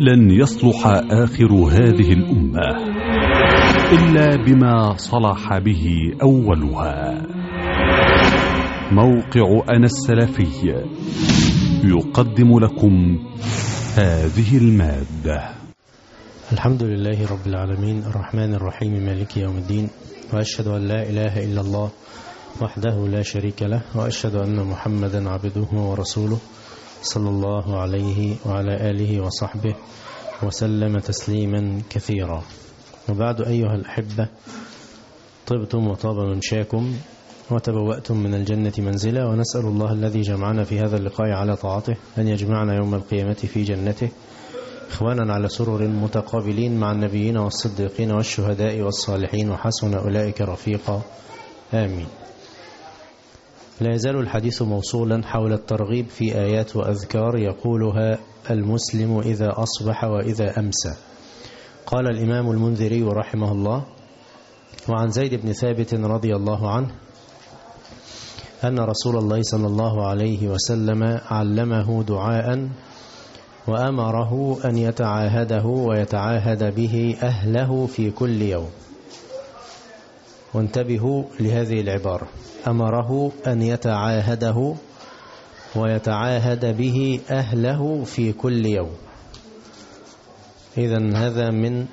لن يصلح آخر هذه الأمة إلا بما صلح به أولها. موقع أنا السلفي يقدم لكم هذه المادة. الحمد لله رب العالمين الرحمن الرحيم مالك يوم الدين، وأشهد أن لا إله إلا الله وحده لا شريك له، وأشهد أن محمدا عبده ورسوله صلى الله عليه وعلى آله وصحبه وسلم تسليما كثيرا. وبعد أيها الأحبة، طبتم وطاب منشاكم وتبوأتم من الجنة منزلا، ونسأل الله الذي جمعنا في هذا اللقاء على طاعته أن يجمعنا يوم القيامة في جنته إخوانا على سرر متقابلين مع النبيين والصديقين والشهداء والصالحين، وحسن أولئك رفيقا، آمين. لا يزال الحديث موصولا حول الترغيب في آيات وأذكار يقولها المسلم إذا أصبح وإذا أمسى. قال الإمام المنذري رحمه الله: وعن زيد بن ثابت رضي الله عنه أن رسول الله صلى الله عليه وسلم علمه دعاء وأمره أن يتعاهده ويتعاهد به أهله في كل يوم. وانتبهوا لهذه العبارة: أمره أن يتعاهده ويتعاهد به أهله في كل يوم. إذن هذا من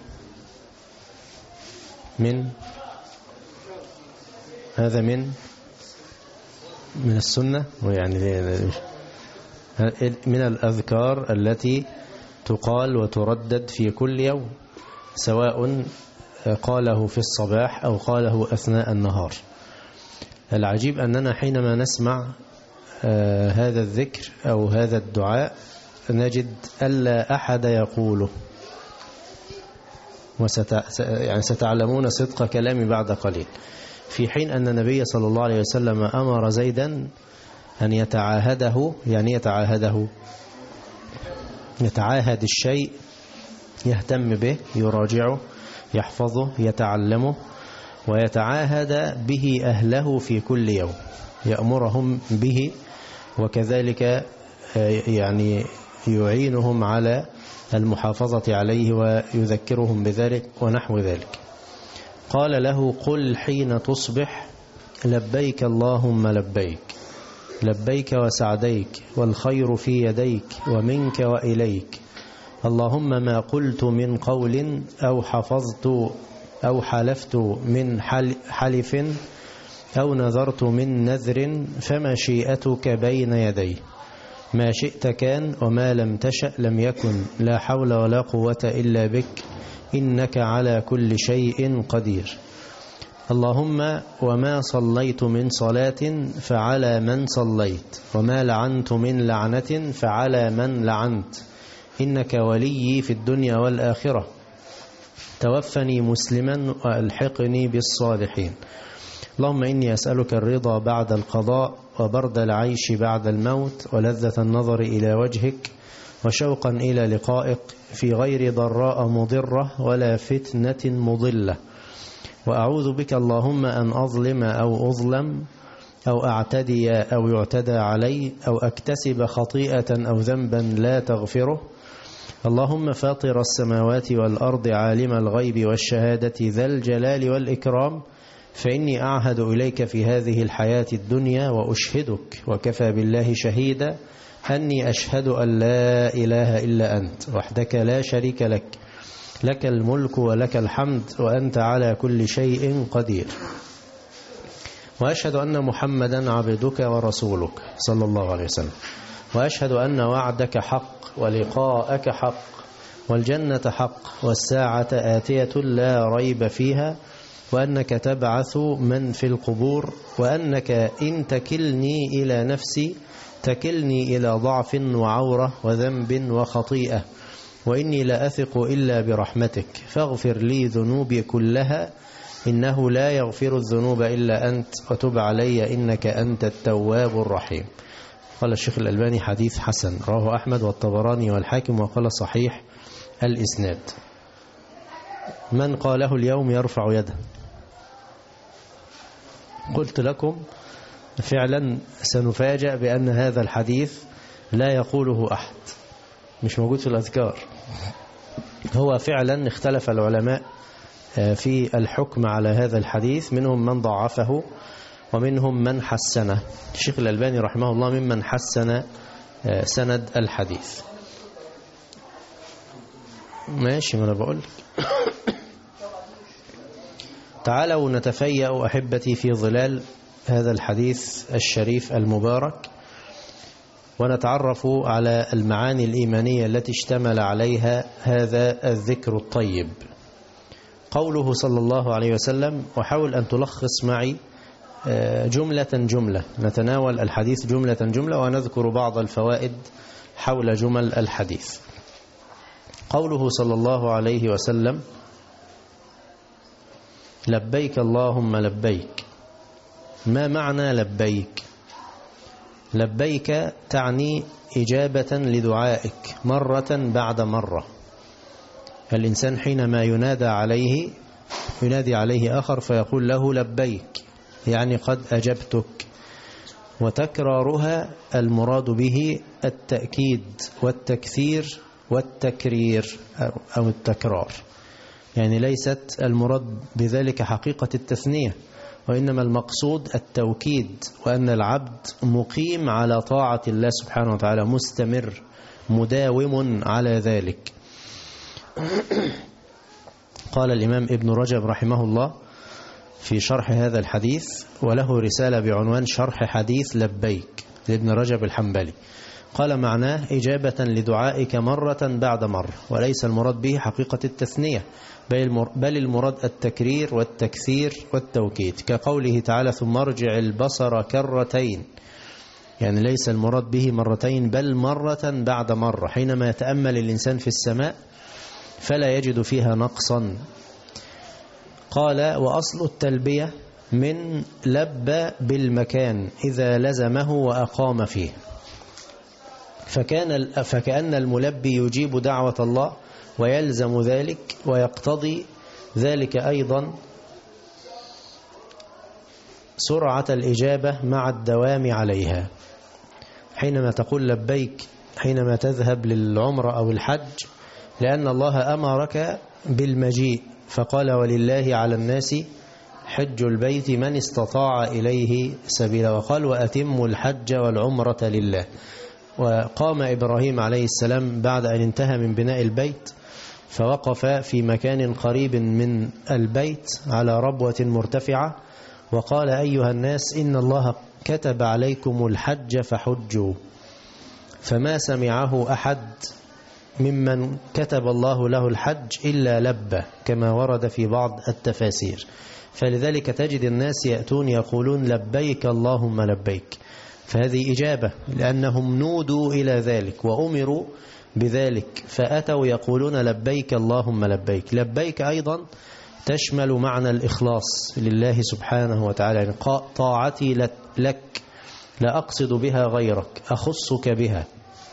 السنة، ويعني من الأذكار التي تقال وتردد في كل يوم، سواء قاله في الصباح أو قاله أثناء النهار. العجيب أننا حينما نسمع هذا الذكر أو هذا الدعاء نجد ألا أحد يقوله، ستعلمون صدق كلامي بعد قليل. في حين أن النبي صلى الله عليه وسلم أمر زيدا أن يتعاهده، يعني يتعاهد الشيء، يهتم به، يراجعه، يحفظه، يتعلمه، ويتعاهد به أهله في كل يوم، يأمرهم به، وكذلك يعني يعينهم على المحافظة عليه ويذكرهم بذلك ونحو ذلك. قال له: قل حين تصبح لبيك اللهم لبيك، لبيك وسعديك، والخير في يديك ومنك وإليك، اللهم ما قلت من قول أو حفظت أو حلفت من حلف أو نذرت من نذر فمشيئتك بين يدي، ما شئت كان وما لم تشأ لم يكن، لا حول ولا قوة إلا بك، إنك على كل شيء قدير. اللهم وما صليت من صلاة فعلى من صليت، وما لعنت من لعنة فعلى من لعنت، إنك ولي في الدنيا والآخرة، توفني مسلما وألحقني بالصالحين. اللهم إني أسألك الرضا بعد القضاء، وبرد العيش بعد الموت، ولذة النظر إلى وجهك، وشوقا إلى لقائك، في غير ضراء مضرة ولا فتنة مضلة. وأعوذ بك اللهم أن أظلم أو أظلم أو أعتدي أو يعتدى علي أو أكتسب خطيئة أو ذنبا لا تغفره. اللهم فاطر السماوات والأرض عالم الغيب والشهادة ذا الجلال والإكرام، فإني أعهد إليك في هذه الحياة الدنيا وأشهدك وكفى بالله شهيدا أني أشهد أن لا إله إلا أنت وحدك لا شريك لك، لك الملك ولك الحمد وأنت على كل شيء قدير. وأشهد أن محمدا عبدك ورسولك صلى الله عليه وسلم، وأشهد أن وعدك حق ولقاءك حق والجنة حق والساعة آتية لا ريب فيها، وأنك تبعث من في القبور، وأنك إن تكلني إلى نفسي تكلني إلى ضعف وعورة وذنب وخطيئة، وإني لا أثق إلا برحمتك، فاغفر لي ذنوبي كلها، إنه لا يغفر الذنوب إلا أنت، وتب علي إنك أنت التواب الرحيم. قال الشيخ الألباني: حديث حسن، رواه أحمد والطبراني والحاكم، وقال صحيح الإسناد. من قاله اليوم يرفع يده. قلت لكم فعلا سنفاجأ بأن هذا الحديث لا يقوله أحد، مش موجود في الأذكار. هو فعلا اختلف العلماء في الحكم على هذا الحديث، منهم من ضعفه ومنهم من حسنه. الشيخ الألباني رحمه الله ممن حسن سند الحديث. ماشي، ما أنا بقول. تعالوا نتفيأ أحبتي في ظلال هذا الحديث الشريف المبارك، ونتعرف على المعاني الإيمانية التي اشتمل عليها هذا الذكر الطيب. قوله صلى الله عليه وسلم، وحاول أن تلخص معي جملة جملة، نتناول الحديث جملة جملة ونذكر بعض الفوائد حول جمل الحديث. قوله صلى الله عليه وسلم: لبيك اللهم لبيك. ما معنى لبيك؟ لبيك تعني إجابة لدعائك مرة بعد مرة. الإنسان حينما ينادي عليه آخر فيقول له لبيك، يعني قد أجبتك. وتكرارها المراد به التأكيد والتكثير والتكرير أو التكرار، يعني ليست المراد بذلك حقيقة التثنية، وإنما المقصود التوكيد، وأن العبد مقيم على طاعة الله سبحانه وتعالى، مستمر مداوم على ذلك. قال الإمام ابن رجب رحمه الله في شرح هذا الحديث، وله رسالة بعنوان شرح حديث لبيك لابن رجب الحنبلي، قال معناه إجابة لدعائك مرة بعد مرة، وليس المراد به حقيقة التثنية، بل المراد التكرير والتكثير والتوكيد، كقوله تعالى: ثم ارجع البصر كرتين، يعني ليس المراد به مرتين بل مرة بعد مرة. حينما يتأمل الإنسان في السماء فلا يجد فيها نقصا. قال: وأصل التلبية من لبى بالمكان إذا لزمه وأقام فيه، فكأن الملبي يجيب دعوة الله ويلزم ذلك، ويقتضي ذلك أيضا سرعة الإجابة مع الدوام عليها. حينما تقول لبيك حينما تذهب للعمرة أو الحج، لأن الله أمرك بالمجيء، فقال: ولله على الناس حج البيت من استطاع إليه سبيلا، وقال: وأتموا الحج والعمرة لله. وقام إبراهيم عليه السلام بعد أن انتهى من بناء البيت، فوقف في مكان قريب من البيت على ربوة مرتفعة، وقال: أيها الناس إن الله كتب عليكم الحج فحجوا. فما سمعه أحد ممن كتب الله له الحج إلا لبى، كما ورد في بعض التفاسير. فلذلك تجد الناس يأتون يقولون لبيك اللهم لبيك، فهذه إجابة، لأنهم نودوا إلى ذلك وأمروا بذلك، فأتوا يقولون لبيك اللهم لبيك. لبيك أيضا تشمل معنى الإخلاص لله سبحانه وتعالى، يعني طاعتي لك لا أقصد بها غيرك، أخصك بها.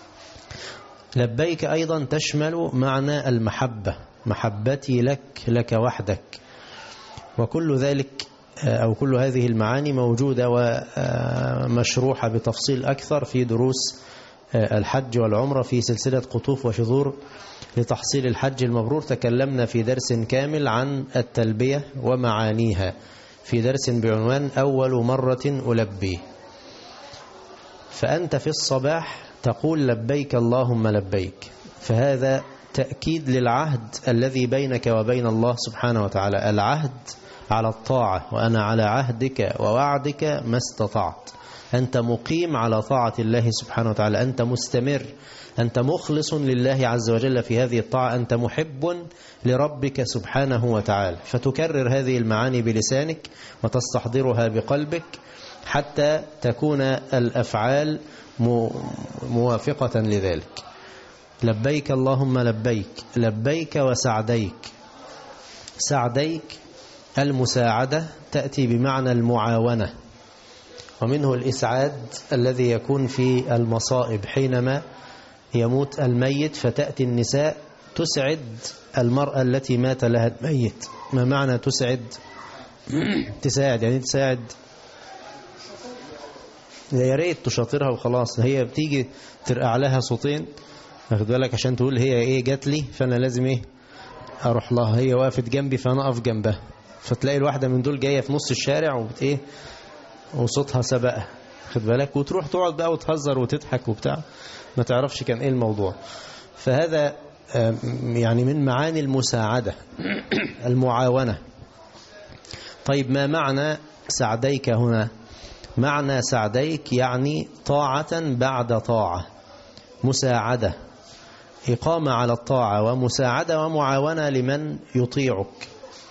لبيك أيضا تشمل معنى المحبة، محبتي لك وحدك. وكل ذلك أو كل هذه المعاني موجودة ومشروحة بتفصيل أكثر في دروس الحج والعمرة في سلسلة قطوف وشذور لتحصيل الحج المبرور. تكلمنا في درس كامل عن التلبية ومعانيها في درس بعنوان أول مرة ألبي. فأنت في الصباح تقول لبيك اللهم لبيك، فهذا تأكيد للعهد الذي بينك وبين الله سبحانه وتعالى، العهد على الطاعة، وأنا على عهدك ووعدك ما استطعت. أنت مقيم على طاعة الله سبحانه وتعالى، أنت مستمر، أنت مخلص لله عز وجل في هذه الطاعة، أنت محب لربك سبحانه وتعالى. فتكرر هذه المعاني بلسانك وتستحضرها بقلبك حتى تكون الأفعال موافقة لذلك. لبيك اللهم لبيك، لبيك وسعديك. سعديك المساعدة تأتي بمعنى المعاونة، ومنه الإسعاد الذي يكون في المصائب، حينما يموت الميت فتأتي النساء تسعد المرأة التي مات لها الميت. ما معنى تسعد؟ تساعد، يعني تساعد، يا ريت تشاطرها وخلاص. هي بتيجي ترقع لها صوتين، واخد بالك، عشان تقول هي ايه جات لي، فانا لازم ايه أروح لها، هي وقفت جنبي فأنا أقف جنبها، فتلاقي الواحدة من دول جاية في نص الشارع وصوتها سبقها، خد بالك، وتروح تقعد بقى وتهزر وتضحك وبتاع، ما تعرفش كان إيه الموضوع. فهذا يعني من معاني المساعدة المعاونة. طيب ما معنى سعديك هنا؟ معنى سعديك يعني طاعة بعد طاعة، مساعدة، إقامة على الطاعة، ومساعدة ومعاونة لمن يطيعك.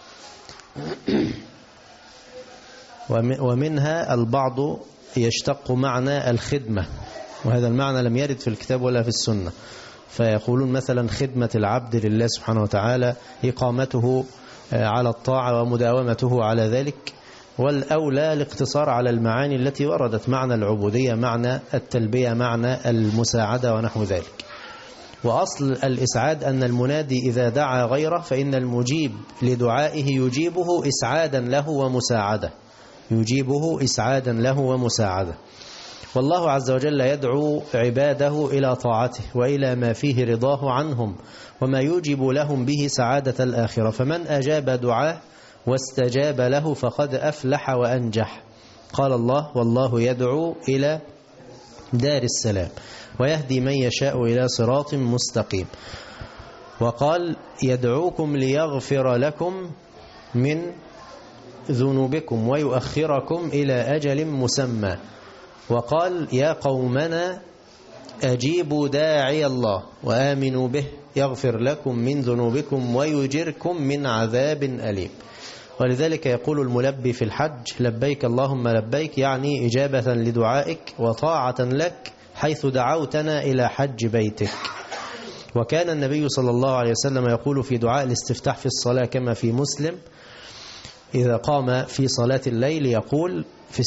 ومنها البعض يشتق معنى الخدمة، وهذا المعنى لم يرد في الكتاب ولا في السنة، فيقولون مثلا خدمة العبد لله سبحانه وتعالى، إقامته على الطاعة ومداومته على ذلك. والأولى الاقتصار على المعاني التي وردت، معنى العبودية، معنى التلبية، معنى المساعدة ونحو ذلك. وأصل الإسعاد أن المنادي إذا دعا غيره فإن المجيب لدعائه يجيبه إسعادا له ومساعدة، يجيبه إسعادا له ومساعدة. والله عز وجل يدعو عباده إلى طاعته وإلى ما فيه رضاه عنهم وما يوجب لهم به سعادة الآخرة، فمن أجاب دعاه واستجاب له فقد أفلح وأنجح. قال الله: والله يدعو إلى دار السلام ويهدي من يشاء إلى صراط مستقيم. وقال: يدعوكم ليغفر لكم من ذنوبكم ويؤخركم إلى أجل مسمى. وقال: يا قومنا أجيبوا داعي الله وآمنوا به يغفر لكم من ذنوبكم ويجركم من عذاب أليم. ولذلك يقول الملبي في الحج: لبيك اللهم لبيك، يعني إجابة لدعائك وطاعة لك حيث دعوتنا إلى حج بيتك. وكان النبي صلى الله عليه وسلم يقول في دعاء الاستفتاح في الصلاة كما في مسلم، إذا قام في صلاة الليل يقول في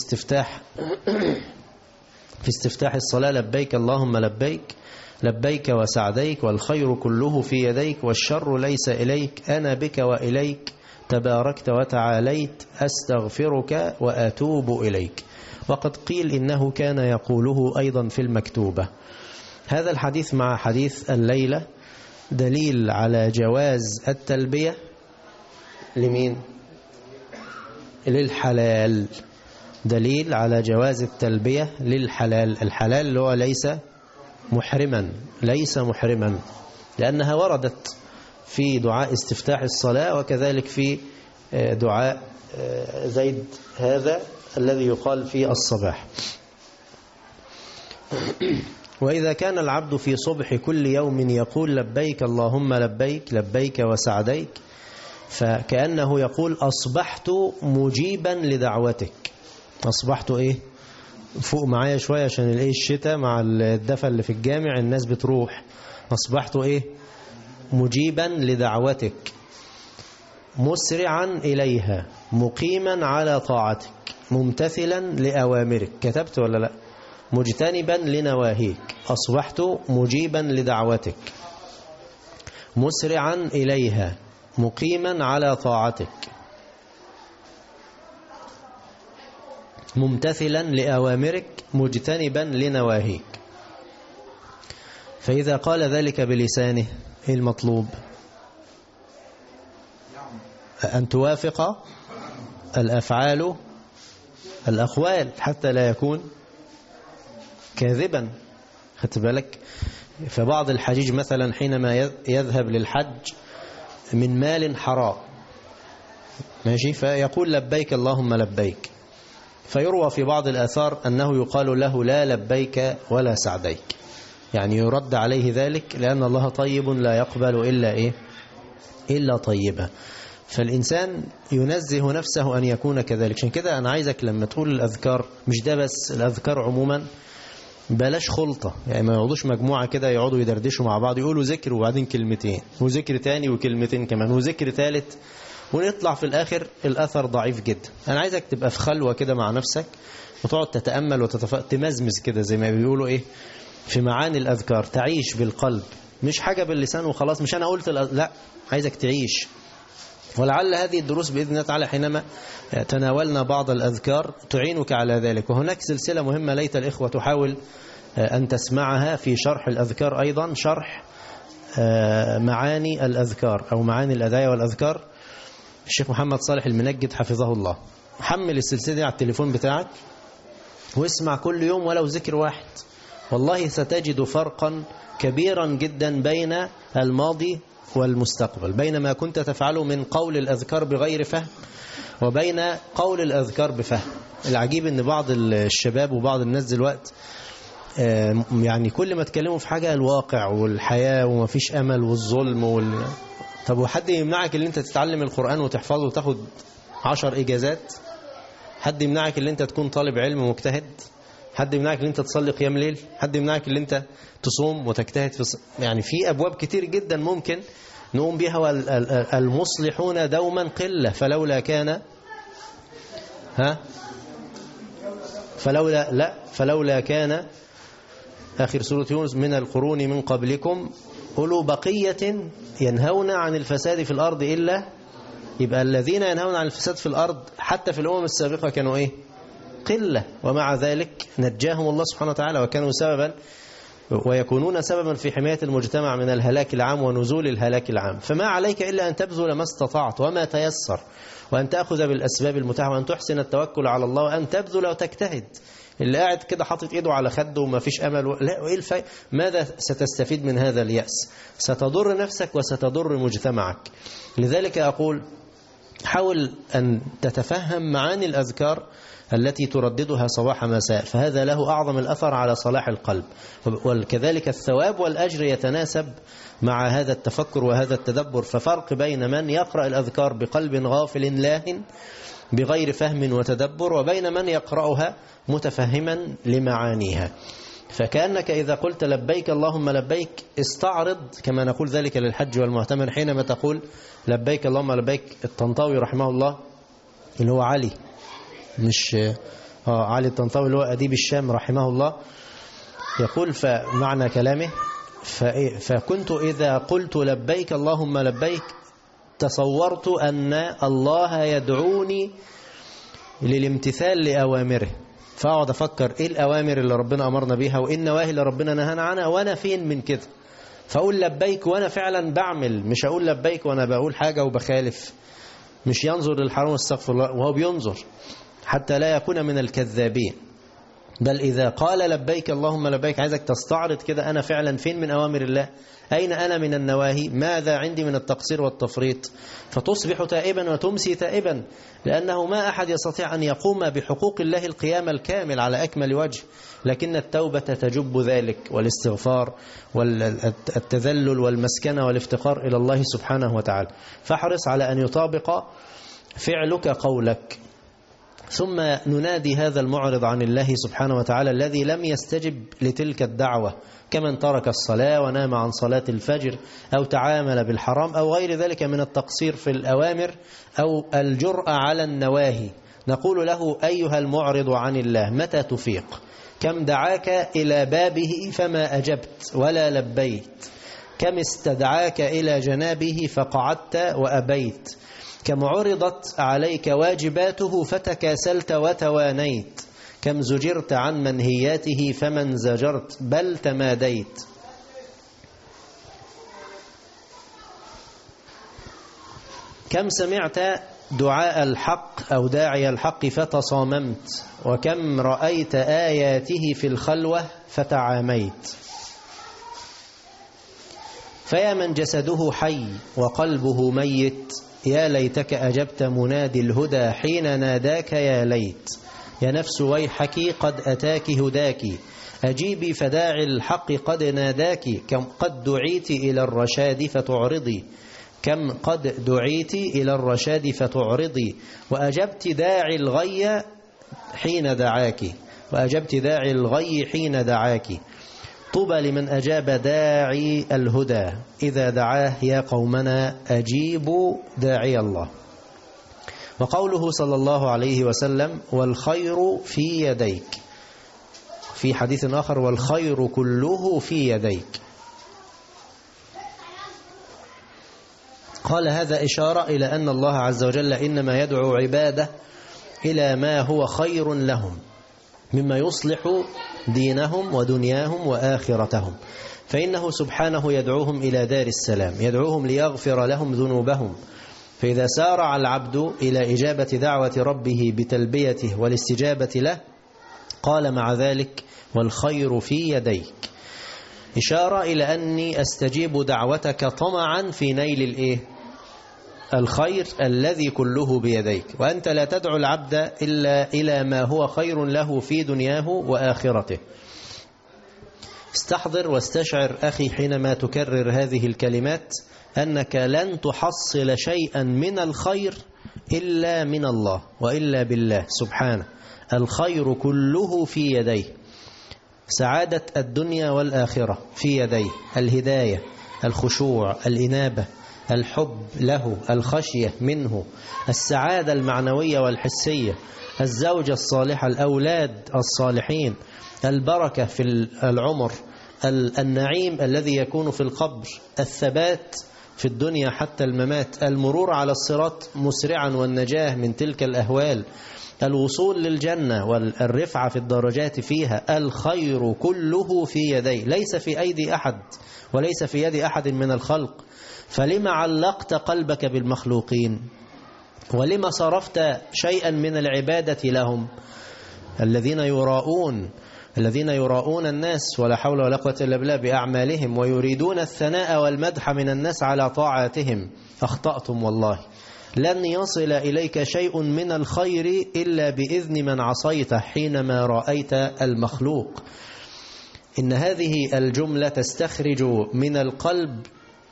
استفتاح الصلاة: لبيك اللهم لبيك، لبيك وسعديك، والخير كله في يديك، والشر ليس إليك، أنا بك وإليك، تباركت وتعاليت، أستغفرك وأتوب إليك. وقد قيل إنه كان يقوله أيضا في المكتوبة. هذا الحديث مع حديث الليلة دليل على جواز التلبية لمين؟ للحلال، دليل على جواز التلبية للحلال. الحلال اللي هو ليس محرما، لأنها وردت في دعاء استفتاح الصلاة، وكذلك في دعاء زيد هذا الذي يقال في الصباح. وإذا كان العبد في صبح كل يوم يقول لبيك اللهم لبيك، لبيك وسعديك، فكأنه يقول أصبحت مجيبا لدعوتك. أصبحت إيه؟ فوق معايا شوية عشان الشتاء مع الدفا اللي في الجامع الناس بتروح. أصبحت إيه؟ مجيبا لدعوتك، مسرعا إليها، مقيما على طاعتك، ممتثلا لأوامرك. كتبت ولا لا؟ مجتنبا لنواهيك. أصبحت مجيبا لدعوتك، مسرعا إليها، مقيما على طاعتك، ممتثلا لأوامرك، مجتنبا لنواهيك. فإذا قال ذلك بلسانه إيه المطلوب؟ أن توافق الأفعال الأقوال حتى لا يكون كاذبا. خدت بالك؟ فبعض الحجيج مثلا حينما يذهب للحج من مال حرام، ماشي، فيقول لبيك اللهم لبيك، فيروى في بعض الآثار أنه يقال له لا لبيك ولا سعديك، يعني يرد عليه ذلك، لأن الله طيب لا يقبل إلا طيبا. فالإنسان ينزه نفسه أن يكون كذلك. عشان كده أنا عايزك لما تقول الأذكار، مش ده بس، الأذكار عموما بلاش خلطة، يعني ما يقعدوش مجموعة كده يقعدوا يدردشوا مع بعض، يقولوا ذكر وبعدين كلمتين وذكر تاني وكلمتين كمان وذكر ثالث، ونطلع في الآخر الأثر ضعيف جدا. أنا عايزك تبقى في خلوة كده مع نفسك وتقعد تتأمل تمزمز كده زي ما بيقولوا في معاني الأذكار، تعيش بالقلب، مش حاجة باللسان وخلاص، مش أنا قلت لا، عايزك تعيش. ولعل هذه الدروس بإذن الله تعالى حينما تناولنا بعض الأذكار تعينك على ذلك. وهناك سلسلة مهمة ليت الإخوة تحاول أن تسمعها في شرح الأذكار، أيضا شرح معاني الأذكار أو معاني الأدعية والأذكار. الشيخ محمد صالح المنجد حفظه الله، حمل السلسلة دي على التليفون بتاعك واسمع كل يوم ولو ذكر واحد، والله ستجد فرقا كبيرا جدا بين الماضي والمستقبل، بين ما كنت تفعله من قول الأذكار بغير فهم وبين قول الأذكار بفهم. العجيب ان بعض الشباب وبعض الناس دلوقتي يعني كل ما تكلموا في حاجة الواقع والحياة ومفيش أمل والظلم طب وحد يمنعك اللي انت تتعلم القرآن وتحفظه وتاخد 10 إجازات؟ حد يمنعك اللي انت تكون طالب علم مجتهد؟ حد يمنعك اللي انت تصلي قيام ليل؟ حد يمنعك اللي انت تصوم وتجتهد يعني في أبواب كتير جدا ممكن نقوم بها، والمصلحون دوما قلة، فلولا كان آخر سورة يونس من القرون من قبلكم أولو بقية ينهون عن الفساد في الأرض إلا، يبقى الذين ينهون عن الفساد في الأرض حتى في الأمم السابقة كانوا إيه؟ قلة، ومع ذلك نجاهم الله سبحانه وتعالى وكانوا سببا ويكونون سببا في حماية المجتمع من الهلاك العام ونزول الهلاك العام. فما عليك إلا أن تبذل ما استطعت وما تيسر، وأن تأخذ بالأسباب المتاحة، وأن تحسن التوكل على الله، وأن تبذل وتجتهد. اللي قاعد كده حاطط إيده على خده وما فيش أمل لا، وإيه ماذا ستستفيد من هذا اليأس؟ ستضر نفسك وستضر مجتمعك. لذلك أقول حاول أن تتفهم معاني الأذكار التي ترددها صباح مساء، فهذا له أعظم الأثر على صلاح القلب، وكذلك الثواب والأجر يتناسب مع هذا التفكر وهذا التدبر. ففرق بين من يقرأ الأذكار بقلب غافل لاهٍ بغير فهم وتدبر، وبين من يقرأها متفهما لمعانيها. فكأنك إذا قلت لبيك اللهم لبيك استعرض كما نقول ذلك للحج والمعتمر، حينما تقول لبيك اللهم لبيك. الطنطاوي رحمه الله اللي هو علي، مش علي الطنطاوي اللي هو أديب الشام رحمه الله، يقول فمعنى كلامه فكنت إذا قلت لبيك اللهم لبيك تصورت أن الله يدعوني للامتثال لأوامره، فأقعد أفكر إيه الأوامر اللي ربنا أمرنا بيها وإيه النواهي اللي ربنا نهانا عنها وأنا فين من كده، فأقول لبيك وأنا فعلا بعمل، مش أقول لبيك وأنا بقول حاجة وبخالف. مش ينظر للحرام واستغفر الله وهو بينظر حتى لا يكون من الكذابين، بل إذا قال لبيك اللهم لبيك عايزك تستعرض كده أنا فعلا فين من أوامر الله، أين أنا من النواهي، ماذا عندي من التقصير والتفريط، فتصبح تائبا وتمسي تائبا، لأنه ما أحد يستطيع أن يقوم بحقوق الله القيام الكامل على أكمل وجه، لكن التوبة تجب ذلك، والاستغفار والتذلل والمسكنة والافتقار إلى الله سبحانه وتعالى. فاحرص على أن يطابق فعلك قولك. ثم ننادي هذا المعرض عن الله سبحانه وتعالى الذي لم يستجب لتلك الدعوة، كمن ترك الصلاة ونام عن صلاة الفجر أو تعامل بالحرام أو غير ذلك من التقصير في الأوامر أو الجرأة على النواهي. نقول له أيها المعرض عن الله متى تفيق؟ كم دعاك إلى بابه فما أجبت ولا لبيت، كم استدعاك إلى جنابه فقعدت وأبيت، كم عرضت عليك واجباته فتكاسلت وتوانيت، كم زجرت عن منهياته فمن زجرت بل تماديت. كم سمعت دعاء الحق أو داعي الحق فتصاممت، وكم رأيت آياته في الخلوة فتعاميت. فيا من جسده حي وقلبه ميت، يا ليتك أجبت منادي الهدى حين ناداك يا ليت. يا نفس ويحك قد أتاك هداك، أجيبي فداعي الحق قد ناداك. كم قد دعيت إلى الرشاد فتعرضي، كم قد دعيت إلى الرشاد فتعرضي، وأجبت داعي الغي حين دعاك، وأجبت داعي الغي حين دعاك. طوبى لمن أجاب داعي الهدى إذا دعاه، يا قومنا أجيبوا داعي الله. وقوله صلى الله عليه وسلم والخير في يديك، في حديث آخر والخير كله في يديك. قال هذا إشارة إلى أن الله عز وجل إنما يدعو عباده إلى ما هو خير لهم، مما يصلح دينهم ودنياهم وآخرتهم، فإنه سبحانه يدعوهم إلى دار السلام، يدعوهم ليغفر لهم ذنوبهم. فإذا سارع العبد إلى إجابة دعوة ربه بتلبيته والاستجابة له قال مع ذلك: والخير في يديك، إشارة إلى أني أستجيب دعوتك طمعا في نيل الخير الذي كله بيديك، وأنت لا تدعو العبد إلا إلى ما هو خير له في دنياه وآخرته. استحضر واستشعر أخي حينما تكرر هذه الكلمات أنك لن تحصل شيئا من الخير إلا من الله وإلا بالله سبحانه. الخير كله في يديه، سعادة الدنيا والآخرة في يديه، الهداية، الخشوع، الإنابة، الحب له، الخشية منه، السعادة المعنوية والحسية، الزوجة الصالحة، الأولاد الصالحين، البركة في العمر، النعيم الذي يكون في القبر، الثبات في الدنيا حتى الممات، المرور على الصراط مسرعا والنجاة من تلك الأهوال، الوصول للجنة والرفعة في الدرجات فيها. الخير كله في يدي، ليس في أيدي أحد وليس في يد أحد من الخلق. فلما علقت قلبك بالمخلوقين؟ ولما صرفت شيئا من العبادة لهم؟ الذين يراؤون الناس ولا حول ولا قوة إلا بالله بأعمالهم، ويريدون الثناء والمدح من الناس على طاعاتهم. أخطأتم والله، لن يصل إليك شيء من الخير إلا بإذن من عصيته حينما رأيت المخلوق. إن هذه الجملة تستخرج من القلب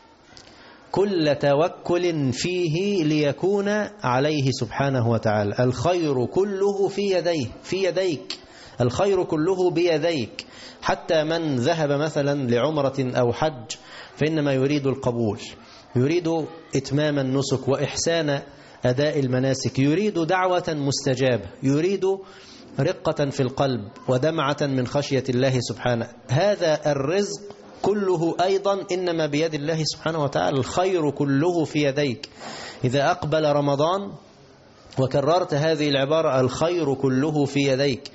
كل توكل فيه ليكون عليه سبحانه وتعالى. الخير كله في يديك، الخير كله بيديك. حتى من ذهب مثلا لعمرة أو حج فإنما يريد القبول، يريد إتمام النسك وإحسان أداء المناسك، يريد دعوة مستجابة، يريد رقة في القلب ودمعة من خشية الله سبحانه. هذا الرزق كله أيضا إنما بيد الله سبحانه وتعالى. الخير كله في يديك. إذا أقبل رمضان وكررت هذه العبارة: الخير كله في يديك،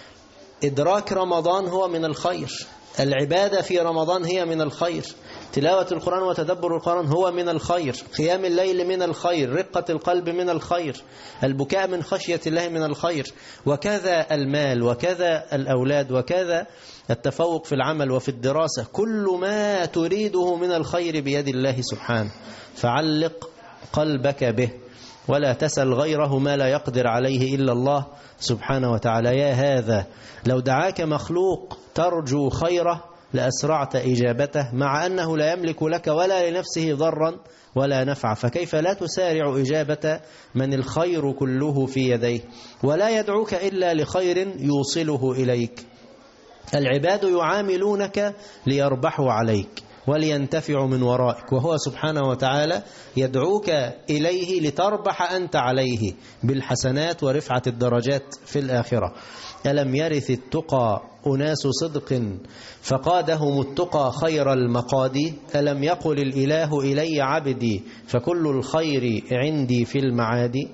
إدراك رمضان هو من الخير، العبادة في رمضان هي من الخير، تلاوة القرآن وتدبر القرآن هو من الخير، قيام الليل من الخير، رقة القلب من الخير، البكاء من خشية الله من الخير، وكذا المال، وكذا الأولاد، وكذا التفوق في العمل وفي الدراسة. كل ما تريده من الخير بيد الله سبحانه. فعلق قلبك به، ولا تسأل غيره ما لا يقدر عليه إلا الله سبحانه وتعالى. يا هذا لو دعاك مخلوق ترجو خيره لأسرعت إجابته، مع أنه لا يملك لك ولا لنفسه ضرا ولا نفع. فكيف لا تسارع إجابة من الخير كله في يديه؟ ولا يدعوك إلا لخير يوصله إليك. العباد يعاملونك ليربحوا عليك ولينتفعوا من ورائك، وهو سبحانه وتعالى يدعوك إليه لتربح أنت عليه بالحسنات ورفعة الدرجات في الآخرة. ألم يرث التقى أناس صدق فقادهم التقى خير المقادي؟ ألم يقل الإله إلي عبدي فكل الخير عندي في المعادي؟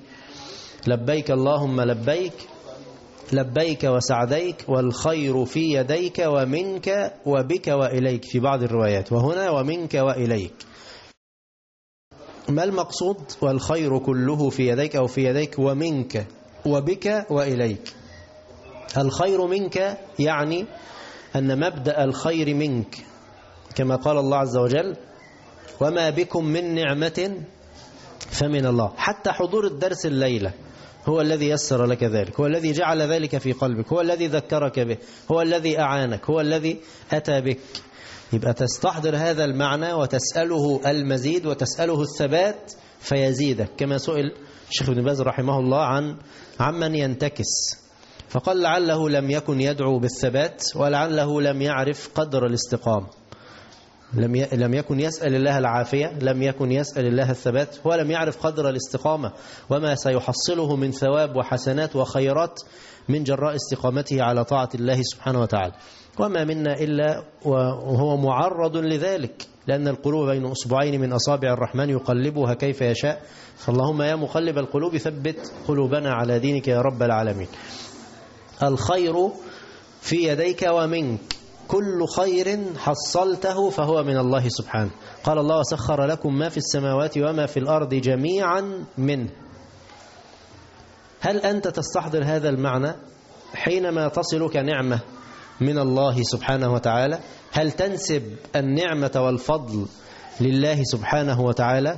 لبيك اللهم لبيك، لبيك وسعديك، والخير في يديك ومنك وبك وإليك في بعض الروايات، وهنا ومنك وإليك. ما المقصود والخير كله في يديك أو في يديك ومنك وبك وإليك؟ الخير منك يعني أن مبدأ الخير منك، كما قال الله عز وجل: وما بكم من نعمة فمن الله. حتى حضور الدرس الليلة هو الذي يسر لك ذلك، هو الذي جعل ذلك في قلبك، هو الذي ذكرك به، هو الذي أعانك، هو الذي أتى بك. يبقى تستحضر هذا المعنى وتسأله المزيد وتسأله الثبات فيزيدك، كما سئل الشيخ ابن باز رحمه الله عمن ينتكس، فقال لعله لم يكن يدعو بالثبات، ولعله لم يعرف قدر الاستقامة، لم يكن يسأل الله العافية، لم يكن يسأل الله الثبات، ولم يعرف قدر الاستقامة وما سيحصله من ثواب وحسنات وخيرات من جراء استقامته على طاعة الله سبحانه وتعالى. وما منا إلا وهو معرض لذلك، لأن القلوب بين أصبعين من أصابع الرحمن يقلبها كيف يشاء. فاللهم يا مقلب القلوب ثبت قلوبنا على دينك يا رب العالمين. الخير في يديك ومنك، كل خير حصلته فهو من الله سبحانه. قال الله وسخر لكم ما في السماوات وما في الأرض جميعا منه. هل أنت تستحضر هذا المعنى حينما تصلك نعمة من الله سبحانه وتعالى؟ هل تنسب النعمة والفضل لله سبحانه وتعالى،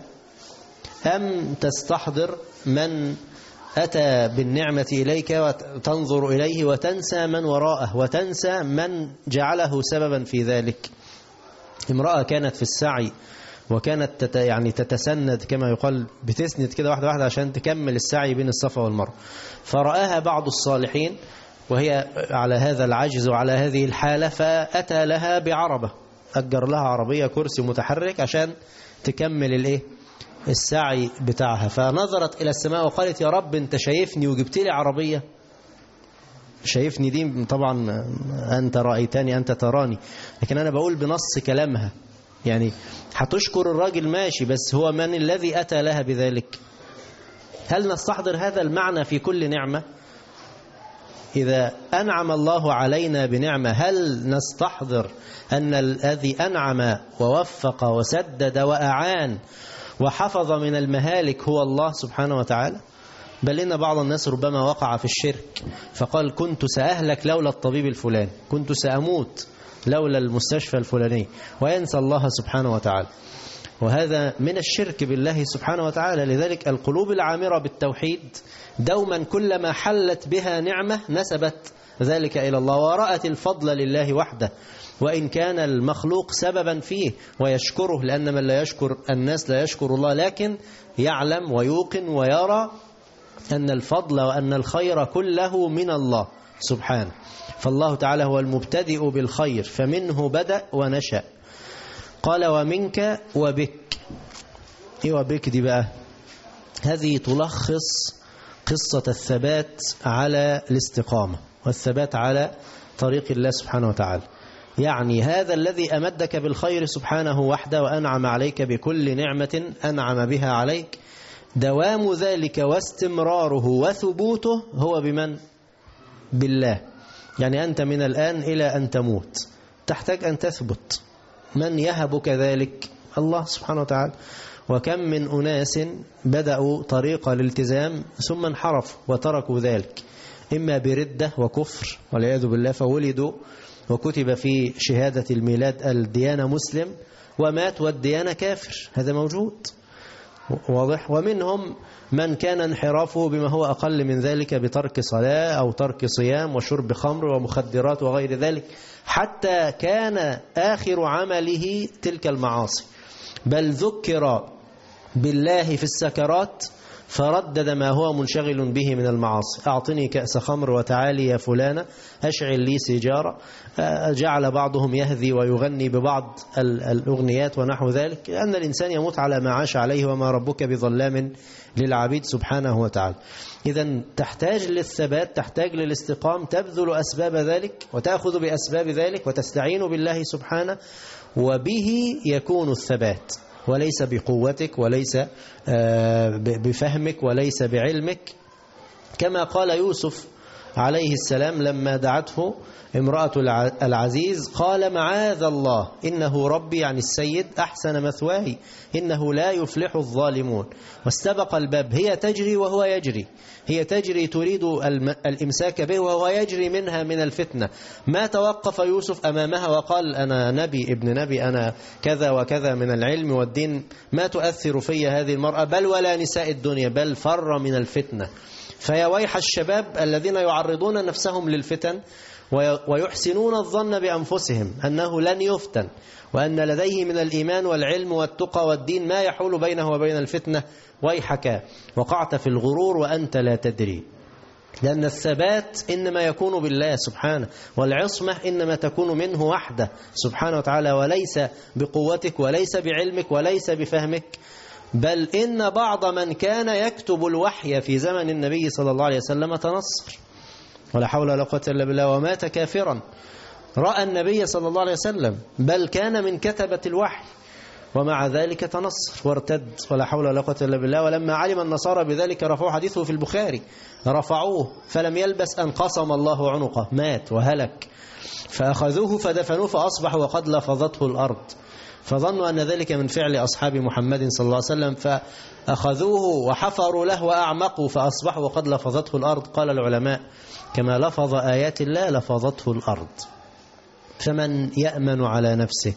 أم تستحضر من أتى بالنعمة إليك وتنظر إليه وتنسى من وراءه وتنسى من جعله سببا في ذلك؟ امرأة كانت في السعي وكانت تتسند كما يقال، بتسند كده واحدة واحدة عشان تكمل السعي بين الصفا والمروة، فرآها بعض الصالحين وهي على هذا العجز وعلى هذه الحالة، فأتى لها بعربة، أجر لها عربية كرسي متحرك عشان تكمل السعي بتاعها. فنظرت إلى السماء وقالت يا رب أنت شايفني وجبت لي عربية؟ شايفني دي طبعا أنت رأيتني أنت تراني، لكن أنا بقول بنص كلامها، يعني هتشكر الراجل ماشي، بس هو من الذي أتى لها بذلك؟ هل نستحضر هذا المعنى في كل نعمة؟ إذا أنعم الله علينا بنعمة هل نستحضر أن الذي أنعم ووفق وسدد وأعان وحفظ من المهالك هو الله سبحانه وتعالى؟ بل إن بعض الناس ربما وقع في الشرك فقال كنت سأهلك لولا الطبيب الفلاني، كنت سأموت لولا المستشفى الفلاني، وينسى الله سبحانه وتعالى، وهذا من الشرك بالله سبحانه وتعالى. لذلك القلوب العامرة بالتوحيد دوما كلما حلت بها نعمة نسبت ذلك إلى الله ورأت الفضل لله وحده، وإن كان المخلوق سببا فيه ويشكره، لأن من لا يشكر الناس لا يشكر الله، لكن يعلم ويوقن ويرى أن الفضل وأن الخير كله من الله سبحانه. فالله تعالى هو المبتدئ بالخير، فمنه بدأ ونشأ. قال ومنك وبك. إيه وبك دي بقى؟ هذه تلخص قصة الثبات على الاستقامة والثبات على طريق الله سبحانه وتعالى. يعني هذا الذي أمدك بالخير سبحانه وحده وأنعم عليك بكل نعمة أنعم بها عليك، دوام ذلك واستمراره وثبوته هو بمن؟ بالله. يعني أنت من الآن إلى أن تموت تحتاج أن تثبت. من يهبك ذلك؟ الله سبحانه وتعالى. وكم من أناس بدأوا طريق الالتزام ثم انحرفوا وتركوا ذلك، إما بردة وكفر والعياذ بالله، فولدوا وكتب في شهادة الميلاد الديانة مسلم ومات والديانة كافر، هذا موجود واضح. ومنهم من كان انحرافه بما هو أقل من ذلك بترك صلاة أو ترك صيام وشرب خمر ومخدرات وغير ذلك، حتى كان آخر عمله تلك المعاصي، بل ذكر بالله في السكرات فردد ما هو منشغل به من المعاصي. أعطني كأس خمر وتعالي يا فلانة أشعل لي سيجارة. جعل بعضهم يهذي ويغني ببعض الأغنيات ونحو ذلك، لأن الإنسان يموت على ما عاش عليه وما ربك بظلام للعبيد سبحانه وتعالى. إذن تحتاج للثبات، تحتاج للاستقام، تبذل أسباب ذلك وتأخذ بأسباب ذلك وتستعين بالله سبحانه، وبه يكون الثبات، وليس بقوتك وليس بفهمك وليس بعلمك. كما قال يوسف عليه السلام لما دعته امرأة العزيز قال معاذ الله إنه ربي، يعني السيد، أحسن مثواي إنه لا يفلح الظالمون. واستبق الباب، هي تجري وهو يجري، هي تجري تريد الإمساك به وهو يجري منها من الفتنة. ما توقف يوسف أمامها وقال أنا نبي ابن نبي، أنا كذا وكذا من العلم والدين، ما تؤثر في هذه المرأة بل ولا نساء الدنيا، بل فر من الفتنة. فيا ويح الشباب الذين يعرضون نفسهم للفتن ويحسنون الظن بأنفسهم أنه لن يفتن، وأن لديه من الإيمان والعلم والتقى والدين ما يحول بينه وبين الفتنة. ويحك وقعت في الغرور وأنت لا تدري، لأن الثبات إنما يكون بالله سبحانه، والعصمة إنما تكون منه وحده سبحانه وتعالى، وليس بقوتك وليس بعلمك وليس بفهمك. بل إن بعض من كان يكتب الوحي في زمن النبي صلى الله عليه وسلم تنصر، ولا حول ولا قوة إلا بالله، ومات كافرا. رأى النبي صلى الله عليه وسلم، بل كان من كتبة الوحي، ومع ذلك تنصر وارتد ولا حول ولا قوة إلا بالله. ولما علم النصارى بذلك رفعوا حديثه في البخاري، رفعوه فلم يلبس أن قسم الله عنقه، مات وهلك، فأخذوه فدفنوه فأصبح وقد لفظته الأرض، فظنوا أن ذلك من فعل أصحاب محمد صلى الله عليه وسلم، فأخذوه وحفروا له وأعمقوا فأصبحوا وقد لفظته الأرض. قال العلماء كما لفظ آيات الله لفظته الأرض. فمن يأمن على نفسه؟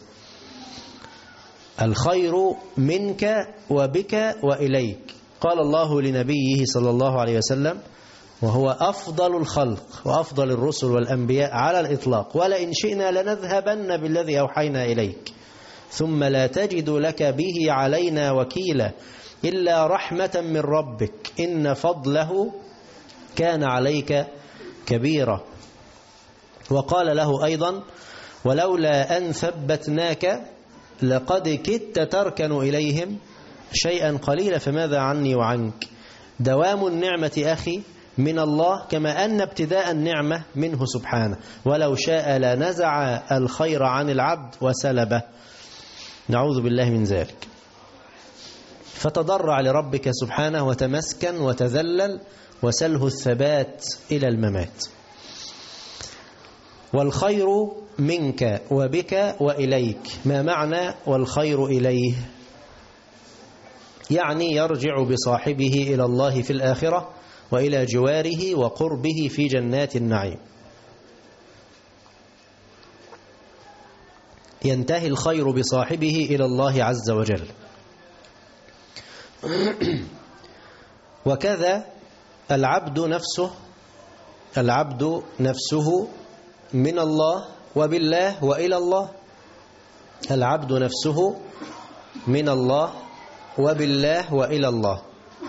الخير منك وبك وإليك. قال الله لنبيه صلى الله عليه وسلم وهو أفضل الخلق وأفضل الرسل والأنبياء على الإطلاق: ولئن شئنا لنذهبن بالذي أوحينا إليك ثم لا تجد لك به علينا وكيلا إلا رحمة من ربك إن فضله كان عليك كبيرا. وقال له أيضا: ولولا أن ثبتناك لقد كدت تركن إليهم شيئا قليلا فماذا عني وعنك. دوام النعمة أخي من الله كما أن ابتداء النعمة منه سبحانه، ولو شاء لنزع الخير عن العبد وسلبه، نعوذ بالله من ذلك. فتضرع لربك سبحانه وتمسكن وتذلل وسله الثبات إلى الممات. والخير منك وبك وإليك. ما معنى والخير إليه؟ يعني يرجع بصاحبه إلى الله في الآخرة وإلى جواره وقربه في جنات النعيم. ينتهي الخير بصاحبه إلى الله عز وجل. وكذا العبد نفسه من الله وبالله وإلى الله. العبد نفسه من الله وبالله وإلى الله.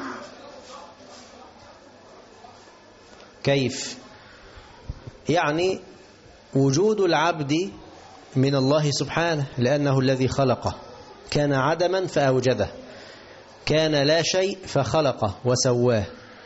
كيف؟ يعني وجود العبد من الله سبحانه لأنه الذي خلقه، كان عدما فأوجده، كان لا شيء فخلقه وسواه.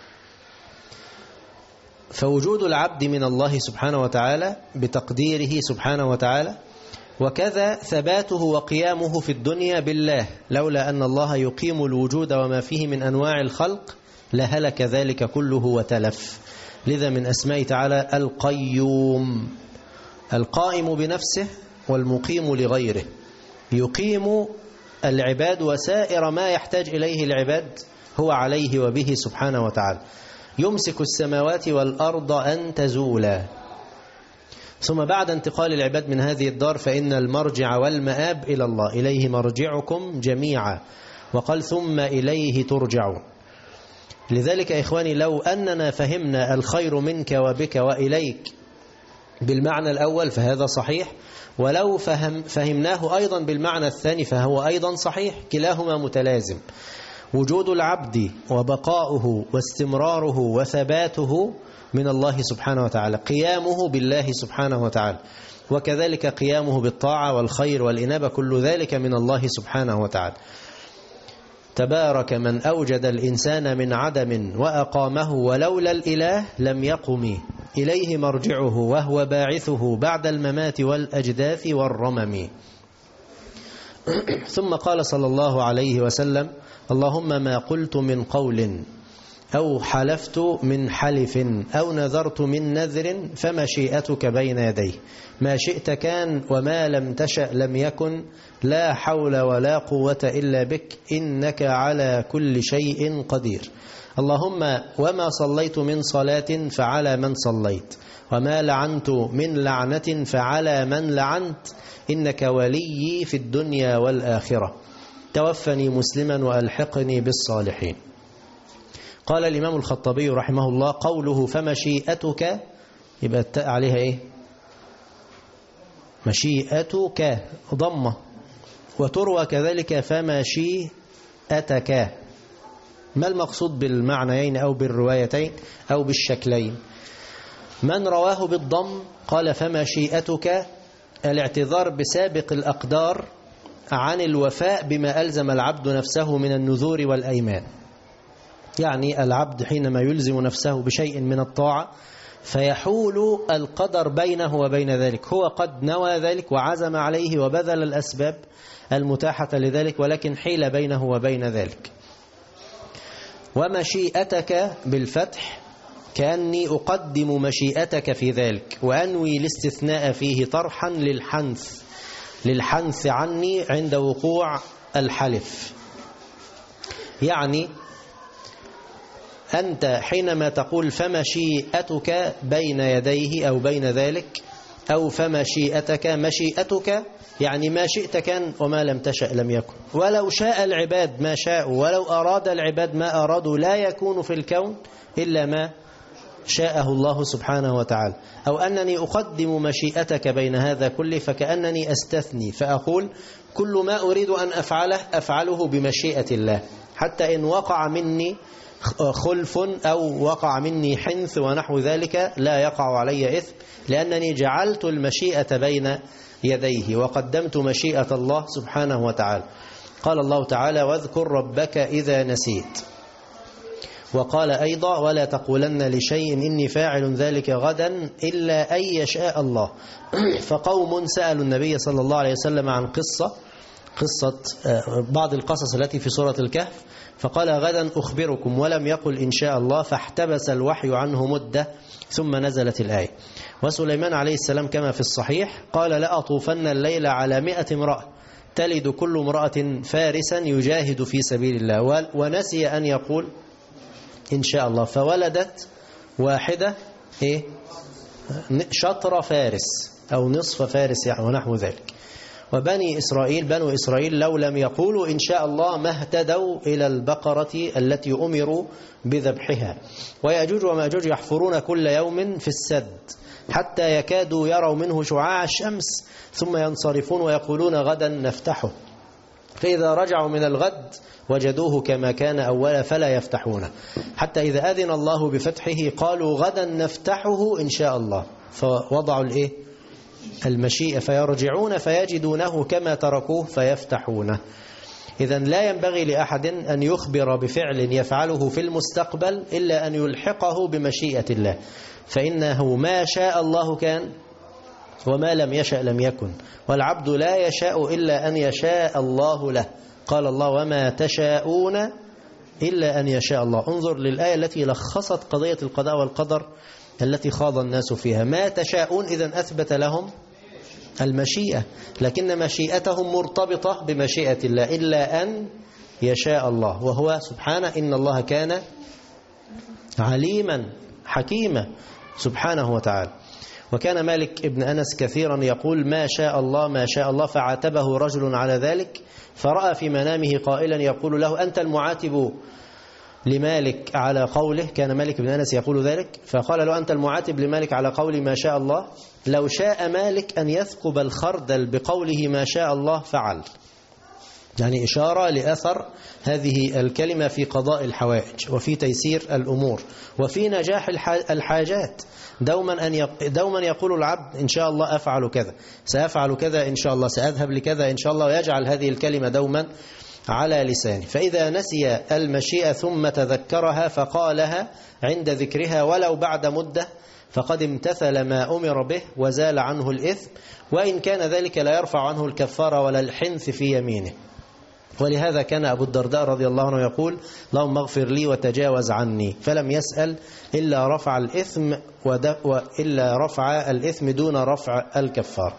فوجود العبد من الله سبحانه وتعالى بتقديره سبحانه وتعالى. وكذا ثباته وقيامه في الدنيا بالله، لولا أن الله يقيم الوجود وما فيه من أنواع الخلق لهلك ذلك كله وتلف. لذا من أسماء تعالى القيوم، القائم بنفسه والمقيم لغيره، يقيم العباد وسائر ما يحتاج إليه العباد هو عليه وبه سبحانه وتعالى. يمسك السماوات والأرض أن تزولا. ثم بعد انتقال العباد من هذه الدار فإن المرجع والمآب إلى الله، إليه مرجعكم جميعا، وقال ثم إليه ترجعون. لذلك إخواني لو أننا فهمنا الخير منك وبك وإليك بالمعنى الأول فهذا صحيح، ولو فهمناه أيضا بالمعنى الثاني فهو أيضا صحيح، كلاهما متلازم. وجود العبد وبقاؤه واستمراره وثباته من الله سبحانه وتعالى، قيامه بالله سبحانه وتعالى، وكذلك قيامه بالطاعة والخير والإنابة، كل ذلك من الله سبحانه وتعالى. تبارك من أوجد الإنسان من عدم وأقامه، ولولا الإله لم يقم، إليه مرجعه وهو باعثه بعد الممات والأجداث والرمم. ثم قال صلى الله عليه وسلم: اللهم ما قلت من قول أو حلفت من حلف أو نذرت من نذر فمشيئتك بين يديه، ما شئت كان وما لم تشأ لم يكن، لا حول ولا قوة إلا بك إنك على كل شيء قدير. اللهم وما صليت من صلاة فعلى من صليت، وما لعنت من لعنة فعلى من لعنت، إنك ولي في الدنيا والآخرة، توفني مسلما وألحقني بالصالحين. قال الإمام الخطابي رحمه الله: قوله فمشيئتك يبقى التاء عليها إيه؟ مشيئتك ضمة، وتروى كذلك فمشيئتك. ما المقصود بالمعنيين أو بالروايتين أو بالشكلين؟ من رواه بالضم قال فمشيئتك الاعتذار بسابق الأقدار عن الوفاء بما ألزم العبد نفسه من النذور والأيمان. يعني العبد حينما يلزم نفسه بشيء من الطاعة فيحول القدر بينه وبين ذلك. هو قد نوى ذلك وعزم عليه وبذل الأسباب المتاحة لذلك، ولكن حيل بينه وبين ذلك. ومشيئتك بالفتح كأني أقدم مشيئتك في ذلك، وأنوي الاستثناء فيه طرحا للحنث عني عند وقوع الحلف. يعني أنت حينما تقول فمشيئتك بين يديه أو بين ذلك، أو مشيئتك يعني ما شئت كان وما لم تشأ لم يكن، ولو شاء العباد ما شاءوا، ولو أراد العباد ما أرادوا، لا يكون في الكون إلا ما شاءه الله سبحانه وتعالى. أو أنني أقدم مشيئتك بين هذا كله، فكأنني أستثني فأقول كل ما أريد أن أفعله بمشيئة الله، حتى إن وقع مني خلف أو وقع مني حنث ونحو ذلك لا يقع علي إثم، لأنني جعلت المشيئة بين يديه وقدمت مشيئة الله سبحانه وتعالى. قال الله تعالى واذكر ربك إذا نسيت. وقال أيضا ولا تقولن لشيء إني فاعل ذلك غدا إلا أن يشاء الله. فقوم سألوا النبي صلى الله عليه وسلم عن قصة بعض القصص التي في سورة الكهف، فقال غدا أخبركم، ولم يقل إن شاء الله، فاحتبس الوحي عنه مدة ثم نزلت الآية. وسليمان عليه السلام كما في الصحيح قال لأطوفن الليل على 100 امرأة تلد كل امرأة فارسا يجاهد في سبيل الله، ونسي أن يقول إن شاء الله، فولدت واحدة شطر فارس أو نصف فارس يعني ونحو ذلك. وبنو إسرائيل لو لم يقولوا إن شاء الله ما اهتدوا إلى البقرة التي أمروا بذبحها. ويأجوج ومأجوج يحفرون كل يوم في السد حتى يكادوا يروا منه شعاع الشمس ثم ينصرفون ويقولون غدا نفتحه، فإذا رجعوا من الغد وجدوه كما كان أولا فلا يفتحونه، حتى إذا أذن الله بفتحه قالوا غدا نفتحه إن شاء الله، فوضعوا المشيئة فيرجعون فيجدونه كما تركوه فيفتحونه. إذن لا ينبغي لأحد أن يخبر بفعل يفعله في المستقبل إلا أن يلحقه بمشيئة الله، فإنه ما شاء الله كان وما لم يشأ لم يكن، والعبد لا يشاء إلا أن يشاء الله له. قال الله وما تشاءون إلا أن يشاء الله. انظر للآية التي لخصت قضية القضاء والقدر التي خاض الناس فيها. ما تشاءون إذن أثبت لهم المشيئة، لكن مشيئتهم مرتبطة بمشيئة الله إلا أن يشاء الله، وهو سبحانه إن الله كان عليما حكيما سبحانه وتعالى. وكان مالك ابن أنس كثيرا يقول ما شاء الله ما شاء الله، فعاتبه رجل على ذلك فرأى في منامه قائلا يقول له أنت المعاتب لمالك على قوله، كان مالك بن أنس يقول ذلك، فقال له أنت المعاتب لمالك على قول ما شاء الله، لو شاء مالك أن يثقب الخردل بقوله ما شاء الله فعل. يعني إشارة لأثر هذه الكلمة في قضاء الحوائج وفي تيسير الأمور وفي نجاح الحاجات. دوما يقول العبد إن شاء الله أفعل كذا، سأفعل كذا إن شاء الله، سأذهب لكذا إن شاء الله، ويجعل هذه الكلمة دوما على لسانه. فإذا نسي المشيئة ثم تذكرها فقالها عند ذكرها ولو بعد مدة فقد امتثل ما أمر به وزال عنه الإثم، وإن كان ذلك لا يرفع عنه الكفارة ولا الحنث في يمينه. ولهذا كان أبو الدرداء رضي الله عنه يقول اللهم اغفر لي وتجاوز عني، فلم يسأل إلا رفع الإثم دون رفع الكفار.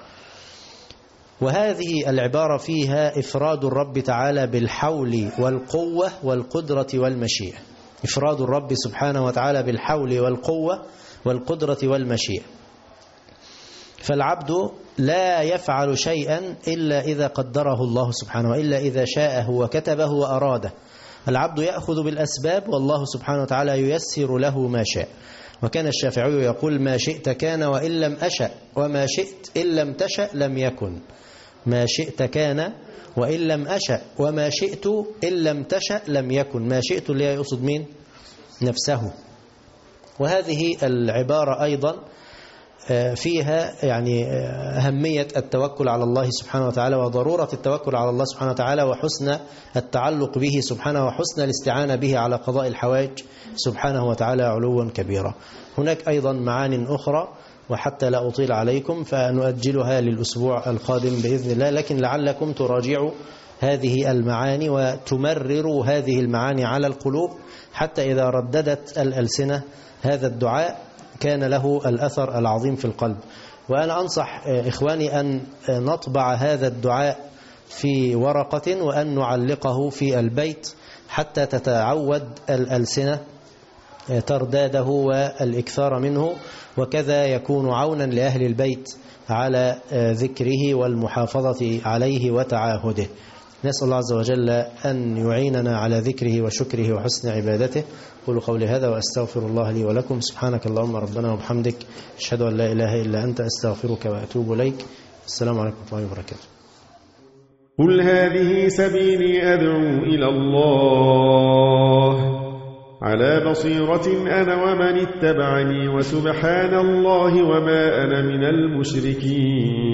وهذه العبارة فيها إفراد الرب تعالى بالحول والقوة والقدرة والمشيئة، إفراد الرب سبحانه وتعالى بالحول والقوة والقدرة والمشيئة. فالعبد لا يفعل شيئا إلا إذا قدره الله سبحانه، وإلا إذا شاءه وكتبه وأراده. العبد يأخذ بالأسباب والله سبحانه وتعالى ييسر له ما شاء. وكان الشافعي يقول ما شئت كان وإن لم أشأ، وما شئت إن لم تشأ لم يكن. ما شئت كان وإن لم أشأ، وما شئت إن لم تشأ لم يكن. ما شئت اللي يقصد مين؟ نفسه. وهذه العبارة أيضا فيها يعني أهمية التوكل على الله سبحانه وتعالى وضرورة التوكل على الله سبحانه وتعالى وحسن التعلق به سبحانه وحسن الاستعانة به على قضاء الحوائج سبحانه وتعالى علوا كبيرا. هناك أيضا معان أخرى وحتى لا أطيل عليكم فنؤجلها للأسبوع القادم بإذن الله، لكن لعلكم تراجعوا هذه المعاني وتمرروا هذه المعاني على القلوب حتى إذا رددت الألسنة هذا الدعاء كان له الأثر العظيم في القلب. وأنا أنصح إخواني أن نطبع هذا الدعاء في ورقة وأن نعلقه في البيت حتى تتعود الألسنة ترداده والإكثار منه، وكذا يكون عونا لأهل البيت على ذكره والمحافظة عليه وتعاهده. نسأل الله عز وجل أن يعيننا على ذكره وشكره وحسن عبادته. قولوا قولي هذا وأستغفر الله لي ولكم. سبحانك اللهم ربنا وبحمدك، أشهد أن لا إله إلا أنت، أستغفرك وأتوب إليك. السلام عليكم ورحمة الله وبركاته. قل هذه سبيلي أدعو إلى الله على بصيرة أنا ومن اتبعني، وسبحان الله وما أنا من المشركين.